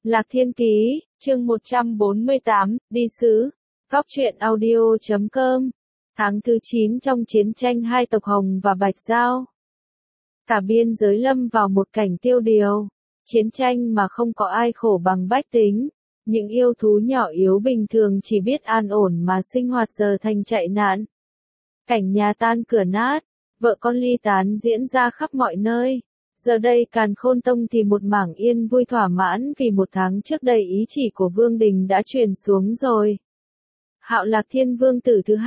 Lạc Thiên Ký, chương 148, đi sứ. Góc truyện audio.com. Tháng thứ 9 trong chiến tranh hai tộc Hồng và Bạch Dao. Cả biên giới lâm vào một cảnh tiêu điều. Chiến tranh mà không có ai khổ bằng bách tính. Những yêu thú nhỏ yếu bình thường chỉ biết an ổn mà sinh hoạt giờ thành chạy nạn. Cảnh nhà tan cửa nát, vợ con ly tán diễn ra khắp mọi nơi. Giờ đây Càn Khôn Tông thì một mảng yên vui thỏa mãn vì một tháng trước đây ý chỉ của Vương Đình đã truyền xuống rồi. Hạo Lạc Thiên Vương tử thứ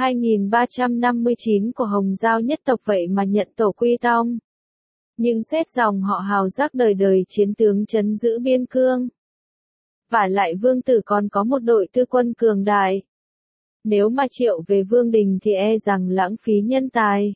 2359 của Hồng Giao nhất tộc vậy mà nhận tổ quy tông. Nhưng xét dòng họ Hào giác đời đời chiến tướng trấn giữ biên cương. Vả lại Vương tử còn có một đội tư quân cường đại. Nếu mà triệu về Vương Đình thì e rằng lãng phí nhân tài.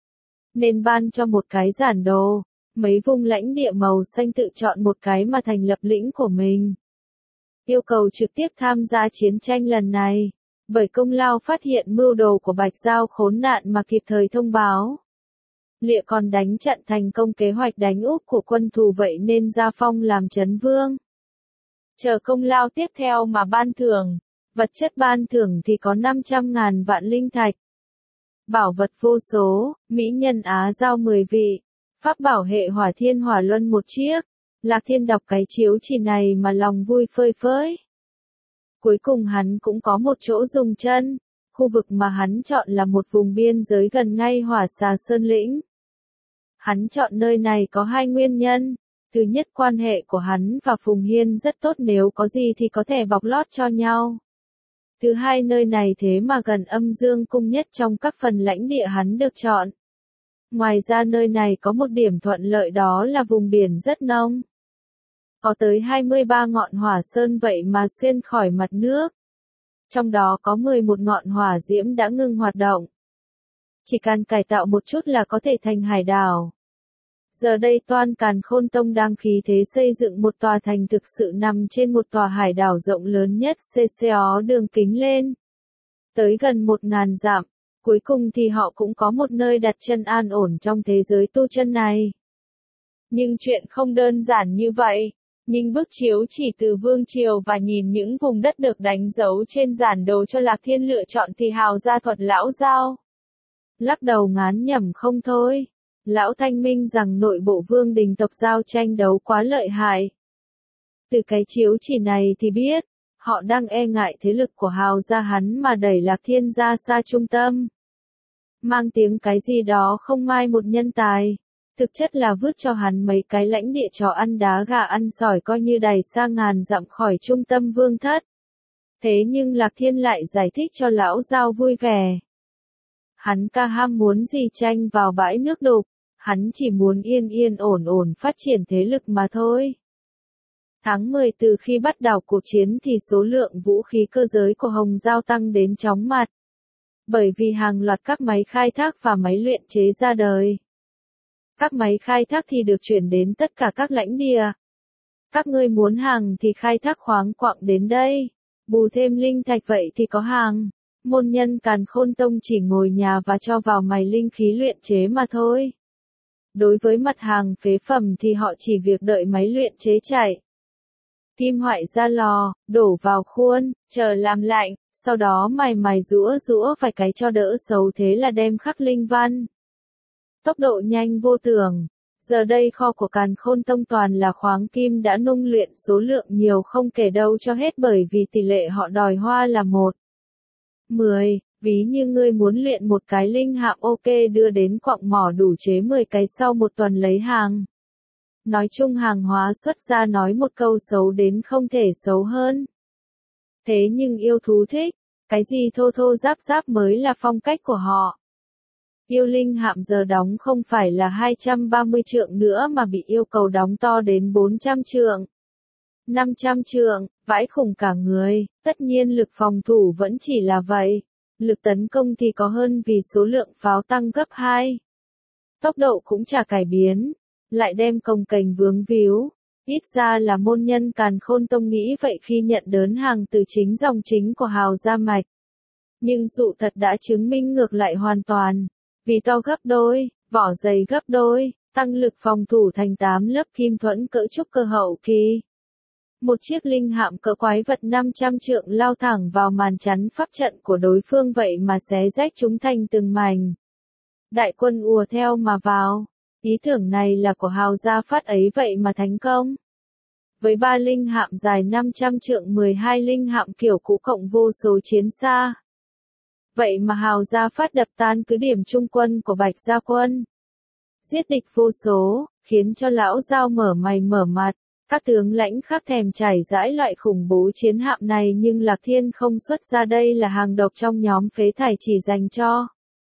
Nên ban cho một cái giản đồ. Mấy vùng lãnh địa màu xanh tự chọn một cái mà thành lập lĩnh của mình. Yêu cầu trực tiếp tham gia chiến tranh lần này. Bởi công lao phát hiện mưu đồ của Bạch Dao khốn nạn mà kịp thời thông báo. Lịa còn đánh trận thành công kế hoạch đánh úp của quân thù vậy nên gia phong làm trấn vương. Chờ công lao tiếp theo mà ban thưởng. Vật chất ban thưởng thì có 500.000 vạn linh thạch. Bảo vật vô số, mỹ nhân Á Giao 10 vị. Pháp bảo hệ hỏa thiên hỏa luân một chiếc. Lạc Thiên đọc cái chiếu chỉ này mà lòng vui phơi phới. Cuối cùng hắn cũng có một chỗ dùng chân. Khu vực mà hắn chọn là một vùng biên giới gần ngay Hỏa Xà Sơn Lĩnh. Hắn chọn nơi này có hai nguyên nhân. Thứ nhất, quan hệ của hắn và Phùng Hiên rất tốt, nếu có gì thì có thể bọc lót cho nhau. Thứ hai, nơi này thế mà gần Âm Dương Cung nhất trong các phần lãnh địa hắn được chọn. Ngoài ra nơi này có một điểm thuận lợi, đó là vùng biển rất nông. Có tới 23 ngọn hỏa sơn vậy mà xuyên khỏi mặt nước. Trong đó có 11 ngọn hỏa diễm đã ngừng hoạt động. Chỉ cần cải tạo một chút là có thể thành hải đảo. Giờ đây Toan Càn Khôn Tông đang khí thế xây dựng một tòa thành thực sự nằm trên một tòa hải đảo rộng lớn nhất CCO đường kính lên. Tới gần 1.000 dặm. Cuối cùng thì họ cũng có một nơi đặt chân an ổn trong thế giới tu chân này. Nhưng chuyện không đơn giản như vậy. Nhìn bức chiếu chỉ từ Vương Triều và nhìn những vùng đất được đánh dấu trên giản đồ cho Lạc Thiên lựa chọn thì Hào gia thuật lão Giao. Lắc đầu ngán nhẩm không thôi. Lão thanh minh rằng nội bộ Vương Đình tộc Giao tranh đấu quá lợi hại. Từ cái chiếu chỉ này thì biết. Họ đang e ngại thế lực của Hào gia hắn mà đẩy Lạc Thiên ra xa trung tâm. Mang tiếng cái gì đó không mai một nhân tài. Thực chất là vứt cho hắn mấy cái lãnh địa trò ăn đá gà ăn sỏi coi như đẩy xa ngàn dặm khỏi trung tâm vương thất. Thế nhưng Lạc Thiên lại giải thích cho lão Giao vui vẻ. Hắn ca ham muốn gì tranh vào bãi nước đục. Hắn chỉ muốn yên yên ổn ổn phát triển thế lực mà thôi. Tháng 10 từ khi bắt đầu cuộc chiến thì số lượng vũ khí cơ giới của Hồng Giao tăng đến chóng mặt. Bởi vì hàng loạt các máy khai thác và máy luyện chế ra đời. Các máy khai thác thì được chuyển đến tất cả các lãnh địa. Các ngươi muốn hàng thì khai thác khoáng quặng đến đây. Bù thêm linh thạch vậy thì có hàng. Môn nhân Càn Khôn Tông chỉ ngồi nhà và cho vào mài linh khí luyện chế mà thôi. Đối với mặt hàng phế phẩm thì họ chỉ việc đợi máy luyện chế chạy. Kim hoại ra lò, đổ vào khuôn, chờ làm lạnh, sau đó mài rũa vài cái cho đỡ xấu, thế là đem khắc linh văn. Tốc độ nhanh vô tưởng. Giờ đây kho của Càn Khôn Tông toàn là khoáng kim đã nung luyện, số lượng nhiều không kể đâu cho hết bởi vì tỷ lệ họ đòi hoa là 1:10. Ví như ngươi muốn luyện một cái linh hạm, ok, đưa đến quặng mỏ đủ chế 10 cái, sau một tuần lấy hàng. Nói chung hàng hóa xuất ra, nói một câu xấu đến không thể xấu hơn. Thế nhưng yêu thú thích, cái gì thô thô ráp ráp mới là phong cách của họ. Yêu linh hạm giờ đóng không phải là 230 trượng nữa mà bị yêu cầu đóng to đến 400 trượng. 500 trượng, vãi khủng cả người, tất nhiên lực phòng thủ vẫn chỉ là vậy. Lực tấn công thì có hơn vì số lượng pháo tăng gấp 2. Tốc độ cũng chả cải biến. Lại đem cồng kềnh vướng víu. Ít ra là môn nhân Càn Khôn Tông nghĩ vậy khi nhận đớn hàng từ chính dòng chính của Hào gia mạch. Nhưng sự thật đã chứng minh ngược lại hoàn toàn. Vì to gấp đôi, vỏ dày gấp đôi, tăng lực phòng thủ thành 8 lớp kim thuẫn cỡ trúc cơ hậu kỳ. Một chiếc linh hạm cỡ quái vật 500 trượng lao thẳng vào màn chắn pháp trận của đối phương vậy mà xé rách chúng thành từng mảnh. Đại quân ùa theo mà vào. Ý tưởng này là của Hào Gia Phát ấy vậy mà thành công. Với 3 linh hạm dài 500 trượng 12 linh hạm kiểu cũ cộng vô số chiến xa. Vậy mà Hào Gia Phát đập tan cứ điểm trung quân của Bạch Gia Quân. Giết địch vô số, khiến cho lão Giao mở mày mở mặt. Các tướng lãnh khác thèm chảy rãi loại khủng bố chiến hạm này nhưng Lạc Thiên không xuất ra, đây là hàng độc trong nhóm phế thải chỉ dành cho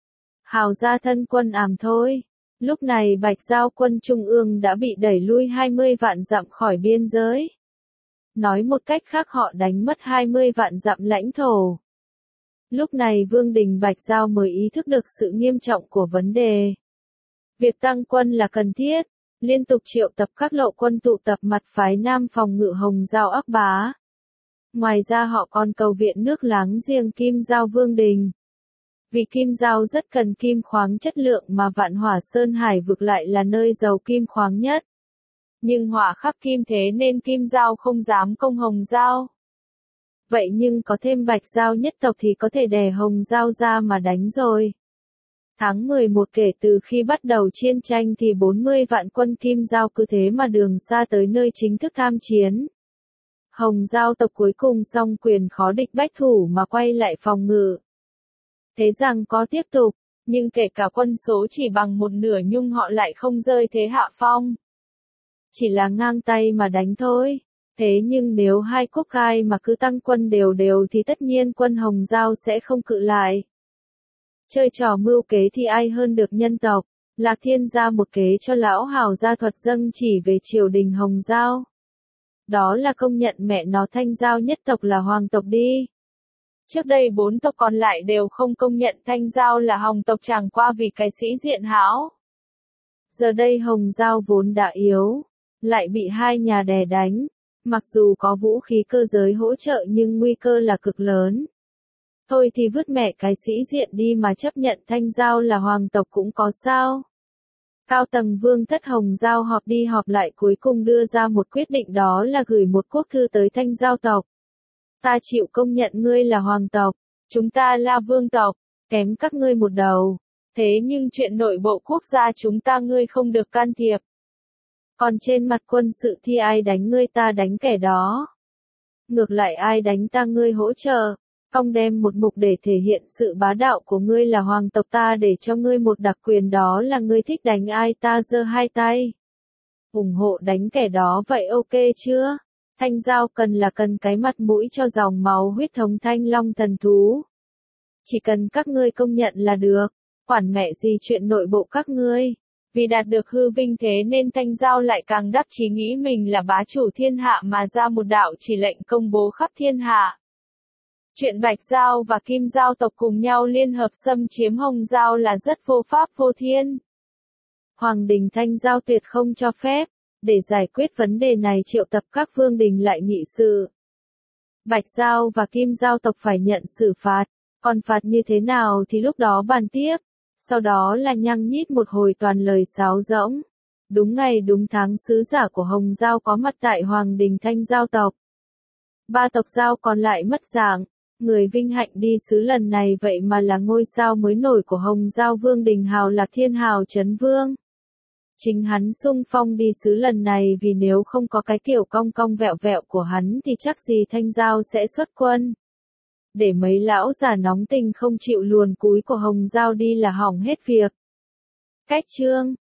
Hào Gia thân quân ảm thôi. Lúc này Bạch Giao quân Trung ương đã bị đẩy lui 20 vạn dặm khỏi biên giới. Nói một cách khác họ đánh mất 20 vạn dặm lãnh thổ. Lúc này Vương Đình Bạch Giao mới ý thức được sự nghiêm trọng của vấn đề. Việc tăng quân là cần thiết, liên tục triệu tập các lộ quân tụ tập mặt phái Nam phòng ngự Hồng Giao Ác Bá. Ngoài ra họ còn cầu viện nước láng giềng Kim Giao Vương Đình. Vì Kim Giao rất cần kim khoáng chất lượng mà Vạn Hỏa Sơn Hải vực lại là nơi giàu kim khoáng nhất. Nhưng hỏa khắc kim thế nên Kim Giao không dám công Hồng Giao. Vậy nhưng có thêm Bạch Giao nhất tộc thì có thể đè Hồng Giao ra mà đánh rồi. Tháng 11 kể từ khi bắt đầu chiến tranh thì 40 vạn quân Kim Giao cứ thế mà đường xa tới nơi chính thức tham chiến. Hồng Giao tộc cuối cùng song quyền khó địch bách thủ mà quay lại phòng ngự. Thế rằng có tiếp tục, nhưng kể cả quân số chỉ bằng một nửa nhưng họ lại không rơi thế hạ phong. Chỉ là ngang tay mà đánh thôi. Thế nhưng nếu hai quốc cai mà cứ tăng quân đều đều thì tất nhiên quân Hồng Giao sẽ không cự lại. Chơi trò mưu kế thì ai hơn được nhân tộc. Lạc Thiên ra một kế cho lão Hào gia thuật dâng chỉ về triều đình Hồng Giao. Đó là công nhận mẹ nó Thanh Giao nhất tộc là hoàng tộc đi. Trước đây 4 tộc còn lại đều không công nhận Thanh Giao là Hồng tộc chẳng qua vì cái sĩ diện hão. Giờ đây Hồng Giao vốn đã yếu, lại bị hai nhà đè đánh. Mặc dù có vũ khí cơ giới hỗ trợ nhưng nguy cơ là cực lớn. Thôi thì vứt mẹ cái sĩ diện đi mà chấp nhận Thanh Giao là hoàng tộc cũng có sao. Cao tầng vương thất Hồng Giao họp đi họp lại cuối cùng đưa ra một quyết định, đó là gửi một quốc thư tới Thanh Giao tộc. Ta chịu công nhận ngươi là hoàng tộc, chúng ta là vương tộc, kém các ngươi một đầu. Thế nhưng chuyện nội bộ quốc gia chúng ta ngươi không được can thiệp. Còn trên mặt quân sự thì ai đánh ngươi ta đánh kẻ đó. Ngược lại ai đánh ta ngươi hỗ trợ. Ông đem một mục để thể hiện sự bá đạo của ngươi là hoàng tộc, ta để cho ngươi một đặc quyền, đó là ngươi thích đánh ai ta giơ hai tay. Ủng hộ đánh kẻ đó vậy ok chưa? Thanh Giao cần là cần cái mặt mũi cho dòng máu huyết thống Thanh Long thần thú. Chỉ cần các ngươi công nhận là được, quản mẹ gì chuyện nội bộ các ngươi. Vì đạt được hư vinh thế nên Thanh Giao lại càng đắc chí nghĩ mình là bá chủ thiên hạ mà ra một đạo chỉ lệnh công bố khắp thiên hạ. Chuyện Bạch Giao và Kim Giao tộc cùng nhau liên hợp xâm chiếm Hồng Giao là rất vô pháp vô thiên. Hoàng đình Thanh Giao tuyệt không cho phép. Để giải quyết vấn đề này triệu tập các vương đình lại nghị sự. Bạch Giao và Kim Giao tộc phải nhận xử phạt. Còn phạt như thế nào thì lúc đó bàn tiếp. Sau đó là nhăng nhít một hồi toàn lời sáo rỗng. Đúng ngày đúng tháng sứ giả của Hồng Giao có mặt tại Hoàng đình Thanh Giao tộc. 3 tộc Giao còn lại mất dạng. Người vinh hạnh đi sứ lần này vậy mà là ngôi sao mới nổi của Hồng Giao Vương Đình Hào Lạc Thiên Hào Trấn Vương. Chính hắn xung phong đi sứ lần này vì nếu không có cái kiểu cong cong vẹo vẹo của hắn thì chắc gì Thanh Giao sẽ xuất quân. Để mấy lão già nóng tình không chịu luồn cúi của Hồng Giao đi là hỏng hết việc. Cách chương